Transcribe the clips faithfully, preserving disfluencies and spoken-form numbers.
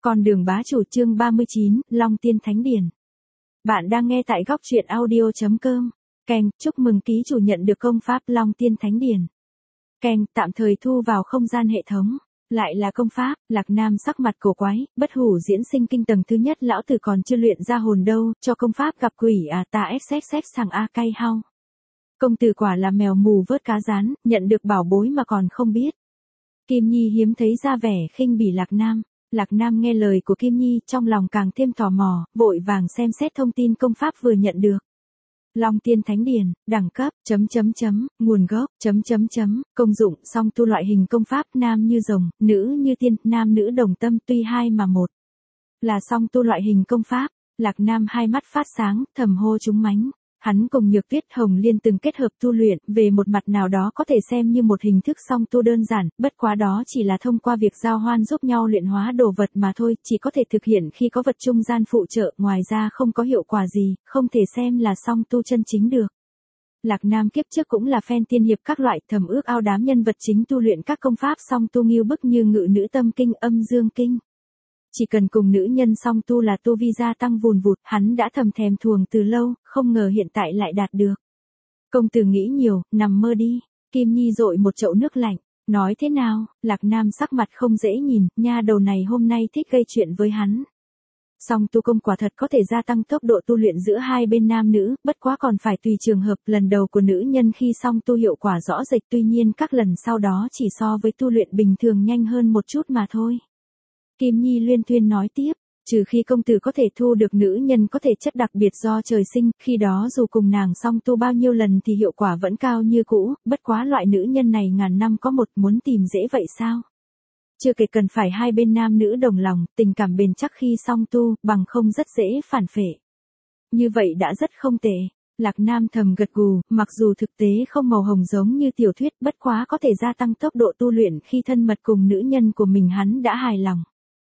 Con đường bá chủ chương ba mươi chín, Long Tiên Thánh Điển. Bạn đang nghe tại góc truyện audio chấm com. Keng, chúc mừng ký chủ nhận được công pháp Long Tiên Thánh Điển. Keng, tạm thời thu vào không gian hệ thống. Lại là công pháp, Lạc Nam sắc mặt cổ quái, bất hủ diễn sinh kinh tầng thứ nhất lão tử còn chưa luyện ra hồn đâu, cho công pháp gặp quỷ à ta ép xếp xếp sang a cay hao. Công tử quả là mèo mù vớt cá rán, nhận được bảo bối mà còn không biết. Kim Nhi hiếm thấy ra vẻ khinh bỉ Lạc Nam. Lạc Nam nghe lời của Kim Nhi trong lòng càng thêm tò mò, vội vàng xem xét thông tin công pháp vừa nhận được. Long Tiên Thánh Điển, đẳng cấp, chấm chấm chấm, nguồn gốc, chấm chấm chấm, công dụng, song tu loại hình công pháp nam như rồng, nữ như tiên, nam nữ đồng tâm tuy hai mà một. Là song tu loại hình công pháp, Lạc Nam hai mắt phát sáng, thầm hô trúng mánh. Hắn cùng Nhược Tuyết Hồng Liên từng kết hợp tu luyện, về một mặt nào đó có thể xem như một hình thức song tu đơn giản, bất quá đó chỉ là thông qua việc giao hoan giúp nhau luyện hóa đồ vật mà thôi, chỉ có thể thực hiện khi có vật trung gian phụ trợ, ngoài ra không có hiệu quả gì, không thể xem là song tu chân chính được. Lạc Nam kiếp trước cũng là fan tiên hiệp các loại, thầm ước ao đám nhân vật chính tu luyện các công pháp song tu nghiêu bức như Ngự Nữ Tâm Kinh, Âm Dương Kinh. Chỉ cần cùng nữ nhân song tu là tu vi gia tăng vùn vụt, hắn đã thầm thèm thuồng từ lâu, không ngờ hiện tại lại đạt được. Công tử nghĩ nhiều, nằm mơ đi. Kim Nhi dội một chậu nước lạnh, nói thế nào? Lạc Nam sắc mặt không dễ nhìn, nha đầu này hôm nay thích gây chuyện với hắn. Song tu công quả thật có thể gia tăng tốc độ tu luyện giữa hai bên nam nữ, bất quá còn phải tùy trường hợp, lần đầu của nữ nhân khi song tu hiệu quả rõ rệt, tuy nhiên các lần sau đó chỉ so với tu luyện bình thường nhanh hơn một chút mà thôi. Kim Nhi luyên thuyên nói tiếp, trừ khi công tử có thể thu được nữ nhân có thể chất đặc biệt do trời sinh, khi đó dù cùng nàng song tu bao nhiêu lần thì hiệu quả vẫn cao như cũ, bất quá loại nữ nhân này ngàn năm có một, muốn tìm dễ vậy sao? Chưa kể cần phải hai bên nam nữ đồng lòng, tình cảm bền chắc khi song tu, bằng không rất dễ phản phệ. Như vậy đã rất không tệ. Lạc Nam thầm gật gù, mặc dù thực tế không màu hồng giống như tiểu thuyết, bất quá có thể gia tăng tốc độ tu luyện khi thân mật cùng nữ nhân của mình hắn đã hài lòng.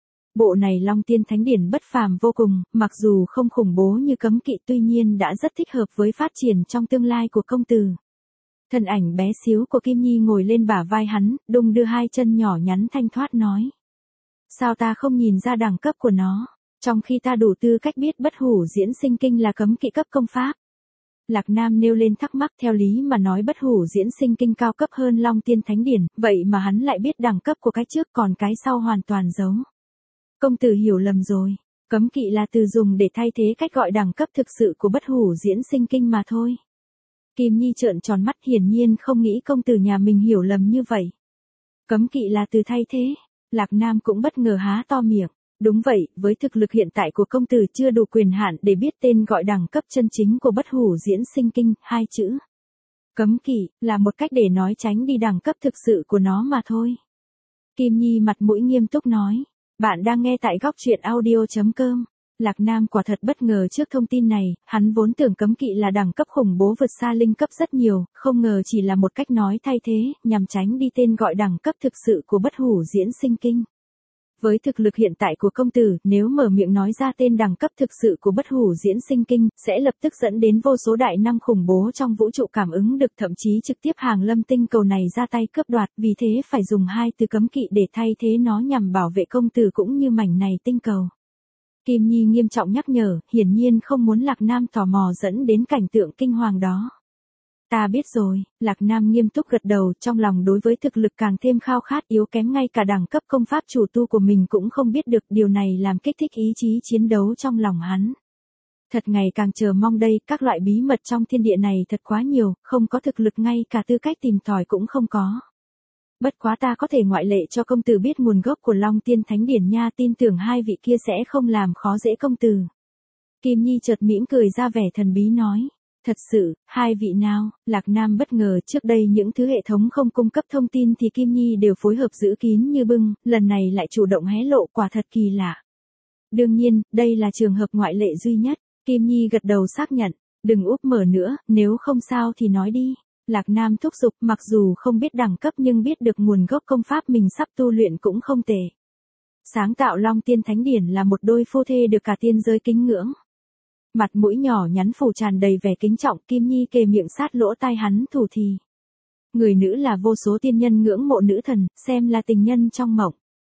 Bộ này Long Tiên Thánh Điển bất phàm vô cùng, mặc dù không khủng bố như cấm kỵ tuy nhiên đã rất thích hợp với phát triển trong tương lai của công tử. Thân ảnh bé xíu của Kim Nhi ngồi lên bả vai hắn, đung đưa hai chân nhỏ nhắn thanh thoát nói. Sao ta không nhìn ra đẳng cấp của nó, trong khi ta đủ tư cách biết bất hủ diễn sinh kinh là cấm kỵ cấp công pháp. Lạc Nam nêu lên thắc mắc, theo lý mà nói bất hủ diễn sinh kinh cao cấp hơn Long Tiên Thánh Điển, vậy mà hắn lại biết đẳng cấp của cái trước còn cái sau hoàn toàn giấu. Công tử hiểu lầm rồi, cấm kỵ là từ dùng để thay thế cách gọi đẳng cấp thực sự của bất hủ diễn sinh kinh mà thôi. Kim Nhi trợn tròn mắt, hiển nhiên không nghĩ công tử nhà mình hiểu lầm như vậy. Cấm kỵ là từ thay thế, Lạc Nam cũng bất ngờ há to miệng. Đúng vậy, với thực lực hiện tại của công tử chưa đủ quyền hạn để biết tên gọi đẳng cấp chân chính của bất hủ diễn sinh kinh, hai chữ. Cấm kỵ, là một cách để nói tránh đi đẳng cấp thực sự của nó mà thôi. Kim Nhi mặt mũi nghiêm túc nói. Bạn đang nghe tại góc truyện audio chấm com. Lạc Nam quả thật bất ngờ trước thông tin này, hắn vốn tưởng cấm kỵ là đẳng cấp khủng bố vượt xa linh cấp rất nhiều, không ngờ chỉ là một cách nói thay thế, nhằm tránh đi tên gọi đẳng cấp thực sự của bất hủ diễn sinh kinh. Với thực lực hiện tại của công tử, nếu mở miệng nói ra tên đẳng cấp thực sự của bất hủ diễn sinh kinh, sẽ lập tức dẫn đến vô số đại năng khủng bố trong vũ trụ cảm ứng được, thậm chí trực tiếp hàng lâm tinh cầu này ra tay cướp đoạt, vì thế phải dùng hai từ cấm kỵ để thay thế nó nhằm bảo vệ công tử cũng như mảnh này tinh cầu. Kim Nhi nghiêm trọng nhắc nhở, hiển nhiên không muốn Lạc Nam tò mò dẫn đến cảnh tượng kinh hoàng đó. Ta biết rồi, Lạc Nam nghiêm túc gật đầu, trong lòng đối với thực lực càng thêm khao khát, yếu kém ngay cả đẳng cấp công pháp chủ tu của mình cũng không biết được, điều này làm kích thích ý chí chiến đấu trong lòng hắn. Thật ngày càng chờ mong đây, các loại bí mật trong thiên địa này thật quá nhiều, không có thực lực ngay cả tư cách tìm tòi cũng không có. Bất quá ta có thể ngoại lệ cho công tử biết nguồn gốc của Long Tiên Thánh Điển nha, tin tưởng hai vị kia sẽ không làm khó dễ công tử. Kim Nhi chợt mỉm cười ra vẻ thần bí nói. Thật sự, hai vị nào? Lạc Nam bất ngờ, trước đây những thứ hệ thống không cung cấp thông tin thì Kim Nhi đều phối hợp giữ kín như bưng, lần này lại chủ động hé lộ, quả thật kỳ lạ. Đương nhiên, đây là trường hợp ngoại lệ duy nhất. Kim Nhi gật đầu xác nhận, đừng úp mở nữa, nếu không sao thì nói đi. Lạc Nam thúc giục, mặc dù không biết đẳng cấp nhưng biết được nguồn gốc công pháp mình sắp tu luyện cũng không tệ. Sáng tạo Long Tiên Thánh Điển là một đôi phu thê được cả tiên giới kính ngưỡng. Mặt mũi nhỏ nhắn phủ tràn đầy vẻ kính trọng, Kim Nhi kề miệng sát lỗ tai hắn thủ thì. Người nữ là vô số tiên nhân ngưỡng mộ nữ thần, xem là tình nhân trong mộng.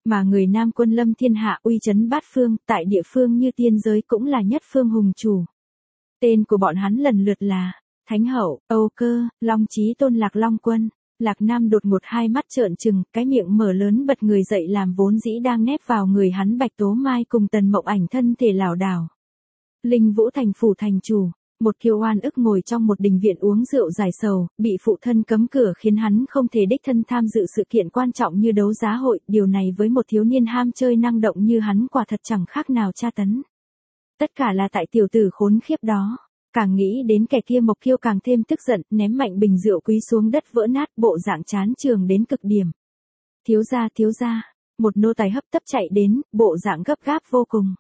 Mà người Nam quân lâm thiên hạ uy chấn bát phương, tại địa phương như tiên giới cũng là nhất phương hùng chủ. Tên của bọn hắn lần lượt là Thánh Hậu, Âu Cơ, Long Chí Tôn Lạc Long Quân. Lạc Nam đột ngột hai mắt trợn trừng, cái miệng mở lớn bật người dậy làm vốn dĩ đang nép vào người hắn Bạch Tố Mai cùng Tần Mộng Ảnh thân thể lảo đảo. Linh Vũ thành phủ thành chủ, một kiêu oan ức ngồi trong một đình viện uống rượu giải sầu, bị phụ thân cấm cửa khiến hắn không thể đích thân tham dự sự kiện quan trọng như đấu giá hội, điều này với một thiếu niên ham chơi năng động như hắn quả thật chẳng khác nào tra tấn. Tất cả là tại tiểu tử khốn khiếp đó. Càng nghĩ đến kẻ kia Mộc Kiêu càng thêm tức giận, ném mạnh bình rượu quý xuống đất vỡ nát, bộ dạng chán trường đến cực điểm. Thiếu gia, thiếu gia, một nô tài hấp tấp chạy đến, bộ dạng gấp gáp vô cùng.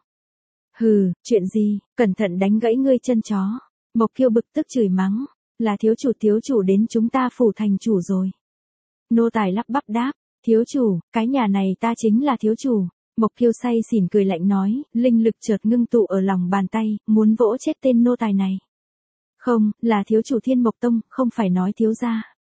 Hừ, chuyện gì, cẩn thận đánh gãy ngươi chân chó. Mộc Kiêu bực tức chửi mắng, là thiếu chủ thiếu chủ đến chúng ta phủ thành chủ rồi. Nô tài lắp bắp đáp, thiếu chủ, cái nhà này ta chính là thiếu chủ. Mộc Kiêu say xỉn cười lạnh nói, linh lực chợt ngưng tụ ở lòng bàn tay, muốn vỗ chết tên nô tài này. Không, là thiếu chủ Thiên Mộc Tông, không phải nói thiếu gia.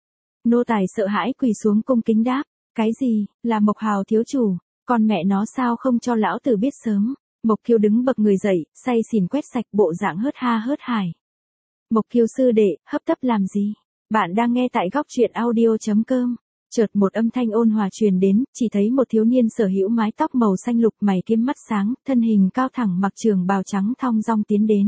Nô tài sợ hãi quỳ xuống cung kính đáp, cái gì, là Mộc Hào thiếu chủ, con mẹ nó sao không cho lão tử biết sớm. Mộc Kiêu đứng bật người dậy, say xỉn quét sạch bộ dạng hớt ha hớt hải. Mộc Kiêu sư đệ, hấp tấp làm gì? Bạn đang nghe tại góc truyện audio chấm com. Chợt một âm thanh ôn hòa truyền đến, chỉ thấy một thiếu niên sở hữu mái tóc màu xanh lục, mày kiếm mắt sáng, thân hình cao thẳng mặc trường bào trắng thong dong tiến đến.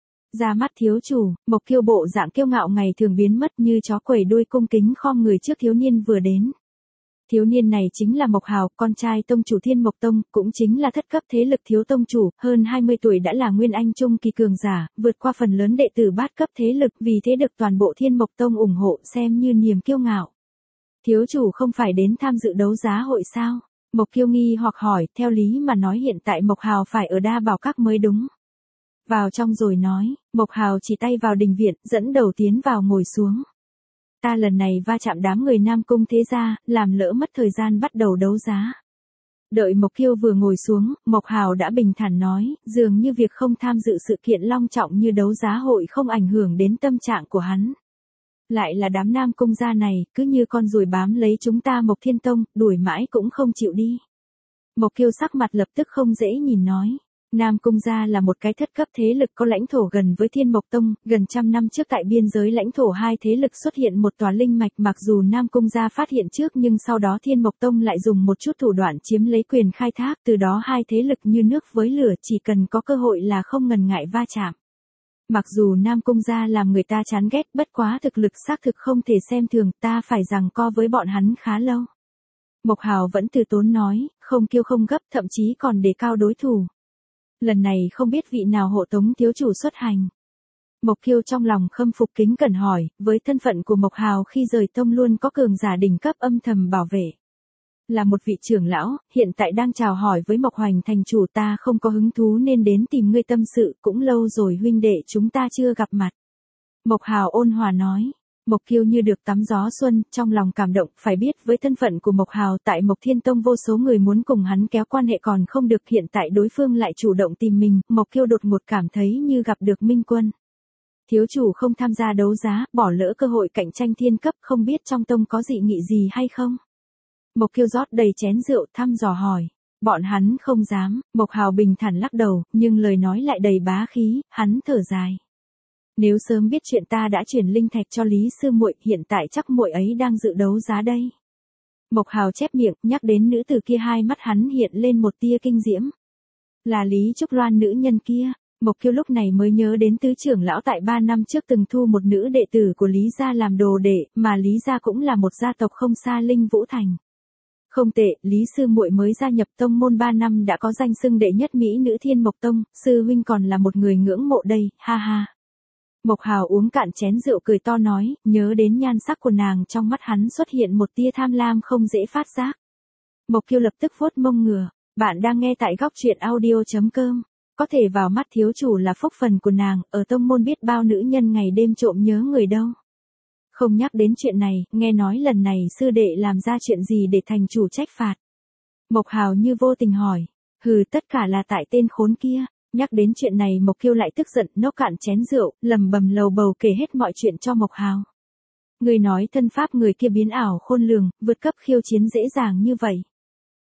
Ra mắt thiếu chủ, Mộc Kiêu bộ dạng kiêu ngạo ngày thường biến mất như chó quẩy đuôi cung kính khom người trước thiếu niên vừa đến. Thiếu niên này chính là Mộc Hào, con trai tông chủ Thiên Mộc Tông, cũng chính là thất cấp thế lực thiếu tông chủ, hơn hai mươi tuổi đã là nguyên anh trung kỳ cường giả, vượt qua phần lớn đệ tử bát cấp thế lực, vì thế được toàn bộ Thiên Mộc Tông ủng hộ xem như niềm kiêu ngạo. Thiếu chủ không phải đến tham dự đấu giá hội sao? Mộc Kiêu nghi hoặc hỏi, theo lý mà nói hiện tại Mộc Hào phải ở Đa Bảo Các mới đúng. Vào trong rồi nói, Mộc Hào chỉ tay vào đình viện, dẫn đầu tiến vào ngồi xuống. Ta lần này va chạm đám người Nam Cung thế gia, làm lỡ mất thời gian bắt đầu đấu giá. Đợi Mộc Kiêu vừa ngồi xuống, Mộc Hào đã bình thản nói, dường như việc không tham dự sự kiện long trọng như đấu giá hội không ảnh hưởng đến tâm trạng của hắn. Lại là đám Nam Cung gia này, cứ như con ruồi bám lấy chúng ta Mộc Thiên Tông, đuổi mãi cũng không chịu đi. Mộc Kiêu sắc mặt lập tức không dễ nhìn nói. Nam Cung gia là một cái thất cấp thế lực có lãnh thổ gần với Thiên Mộc Tông, gần trăm năm trước tại biên giới lãnh thổ hai thế lực xuất hiện một tòa linh mạch, mặc dù Nam Cung gia phát hiện trước nhưng sau đó Thiên Mộc Tông lại dùng một chút thủ đoạn chiếm lấy quyền khai thác, từ đó hai thế lực như nước với lửa, chỉ cần có cơ hội là không ngần ngại va chạm. Mặc dù Nam Cung gia làm người ta chán ghét, bất quá thực lực xác thực không thể xem thường, ta phải giằng co với bọn hắn khá lâu. Mộc Hào vẫn từ tốn nói, không kiêu không gấp, thậm chí còn đề cao đối thủ. Lần này không biết vị nào hộ tống thiếu chủ xuất hành. Mộc Kiêu trong lòng khâm phục kính cẩn hỏi, với thân phận của Mộc Hào khi rời tông luôn có cường giả đỉnh cấp âm thầm bảo vệ. Là một vị trưởng lão, hiện tại đang chào hỏi với Mộc Hoành thành chủ, ta không có hứng thú nên đến tìm ngươi tâm sự, cũng lâu rồi huynh đệ chúng ta chưa gặp mặt. Mộc Hào ôn hòa nói. Mộc Kiêu như được tắm gió xuân, trong lòng cảm động, phải biết với thân phận của Mộc Hào tại Mộc Thiên Tông vô số người muốn cùng hắn kéo quan hệ còn không được, hiện tại đối phương lại chủ động tìm mình, Mộc Kiêu đột ngột cảm thấy như gặp được minh quân. Thiếu chủ không tham gia đấu giá, bỏ lỡ cơ hội cạnh tranh thiên cấp, không biết trong tông có dị nghị gì hay không? Mộc Kiêu rót đầy chén rượu thăm dò hỏi. Bọn hắn không dám, Mộc Hào bình thản lắc đầu, nhưng lời nói lại đầy bá khí, hắn thở dài. Nếu sớm biết chuyện ta đã chuyển linh thạch cho Lý sư muội, hiện tại chắc muội ấy đang dự đấu giá đây. Mộc Hào chép miệng, nhắc đến nữ tử kia hai mắt hắn hiện lên một tia kinh diễm. Là Lý Trúc Loan nữ nhân kia. Mộc Kiêu lúc này mới nhớ đến tứ trưởng lão tại ba năm trước từng thu một nữ đệ tử của Lý gia làm đồ đệ, mà Lý gia cũng là một gia tộc không xa Linh Vũ Thành. Không tệ, Lý sư muội mới gia nhập tông môn ba năm đã có danh xưng đệ nhất mỹ nữ Thiên Mộc Tông, sư huynh còn là một người ngưỡng mộ đây, ha ha. Mộc Hào uống cạn chén rượu cười to nói, nhớ đến nhan sắc của nàng trong mắt hắn xuất hiện một tia tham lam không dễ phát giác. Mộc Kiêu lập tức vuốt mông ngửa, bạn đang nghe tại góc truyện audio chấm com. Có thể vào mắt thiếu chủ là phúc phần của nàng, ở tông môn biết bao nữ nhân ngày đêm trộm nhớ người đâu. Không nhắc đến chuyện này, nghe nói lần này sư đệ làm ra chuyện gì để thành chủ trách phạt. Mộc Hào như vô tình hỏi, hừ, tất cả là tại tên khốn kia. Nhắc đến chuyện này Mộc Kiêu lại tức giận, nốc cạn chén rượu, lầm bầm lầu bầu kể hết mọi chuyện cho Mộc Hào. Người nói thân pháp người kia biến ảo khôn lường, vượt cấp khiêu chiến dễ dàng như vậy.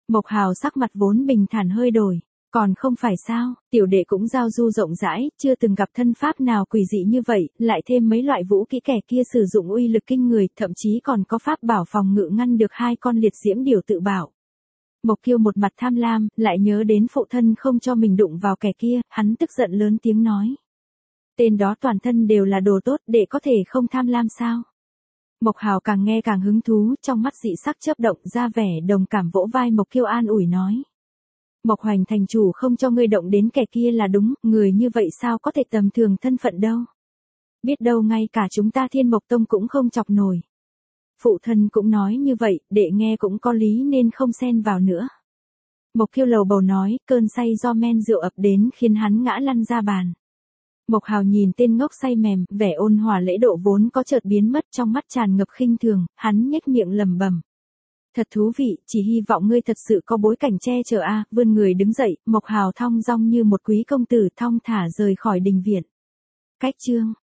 Mộc Hào sắc mặt vốn bình thản hơi đổi. Còn không phải sao, tiểu đệ cũng giao du rộng rãi, chưa từng gặp thân pháp nào quỷ dị như vậy, lại thêm mấy loại vũ kỹ kẻ kia sử dụng uy lực kinh người, thậm chí còn có pháp bảo phòng ngự ngăn được hai con liệt diễm điểu tự bảo. Mộc Kiêu một mặt tham lam, lại nhớ đến phụ thân không cho mình đụng vào kẻ kia, hắn tức giận lớn tiếng nói. Tên đó toàn thân đều là đồ tốt, đệ có thể không tham lam sao? Mộc Hào càng nghe càng hứng thú, trong mắt dị sắc chớp động ra vẻ đồng cảm vỗ vai Mộc Kiêu an ủi nói. Mộc Hoành thành chủ không cho ngươi động đến kẻ kia là đúng, người như vậy sao có thể tầm thường thân phận đâu. Biết đâu ngay cả chúng ta Thiên Mộc Tông cũng không chọc nổi. Phụ thân cũng nói như vậy, đệ nghe cũng có lý nên không xen vào nữa. Mộc Kiêu lầu bầu nói, cơn say do men rượu ập đến khiến hắn ngã lăn ra bàn. Mộc Hào nhìn tên ngốc say mềm, vẻ ôn hòa lễ độ vốn có chợt biến mất, trong mắt tràn ngập khinh thường, hắn nhếch miệng lẩm bẩm. Thật thú vị, chỉ hy vọng ngươi thật sự có bối cảnh che chở a. Vươn người đứng dậy, Mộc Hào thong dong như một quý công tử thong thả rời khỏi đình viện. Cách chương